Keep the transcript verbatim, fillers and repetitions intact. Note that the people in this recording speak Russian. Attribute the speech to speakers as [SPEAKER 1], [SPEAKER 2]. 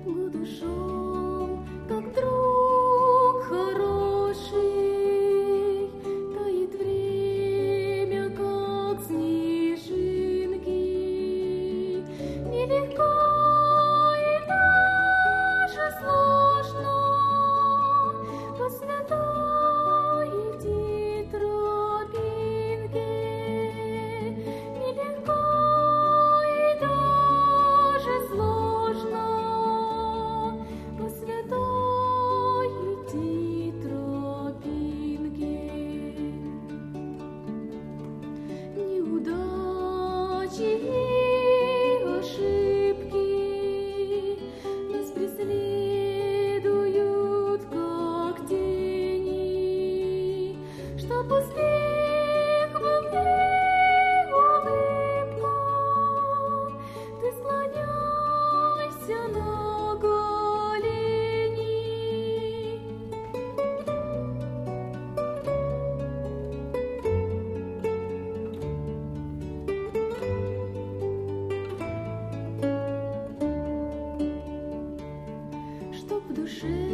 [SPEAKER 1] Будушом, как друг хороший, таит время, как снежинки. Нелегко и даже сложно по святой идти тропинке. Нелегко и даже сложно по святой идти тропинке. Неудачи и ошибки нас преследуют, как тени, чтоб успех был не улыбка. Ты склоняйся на колени. Чтоб в душе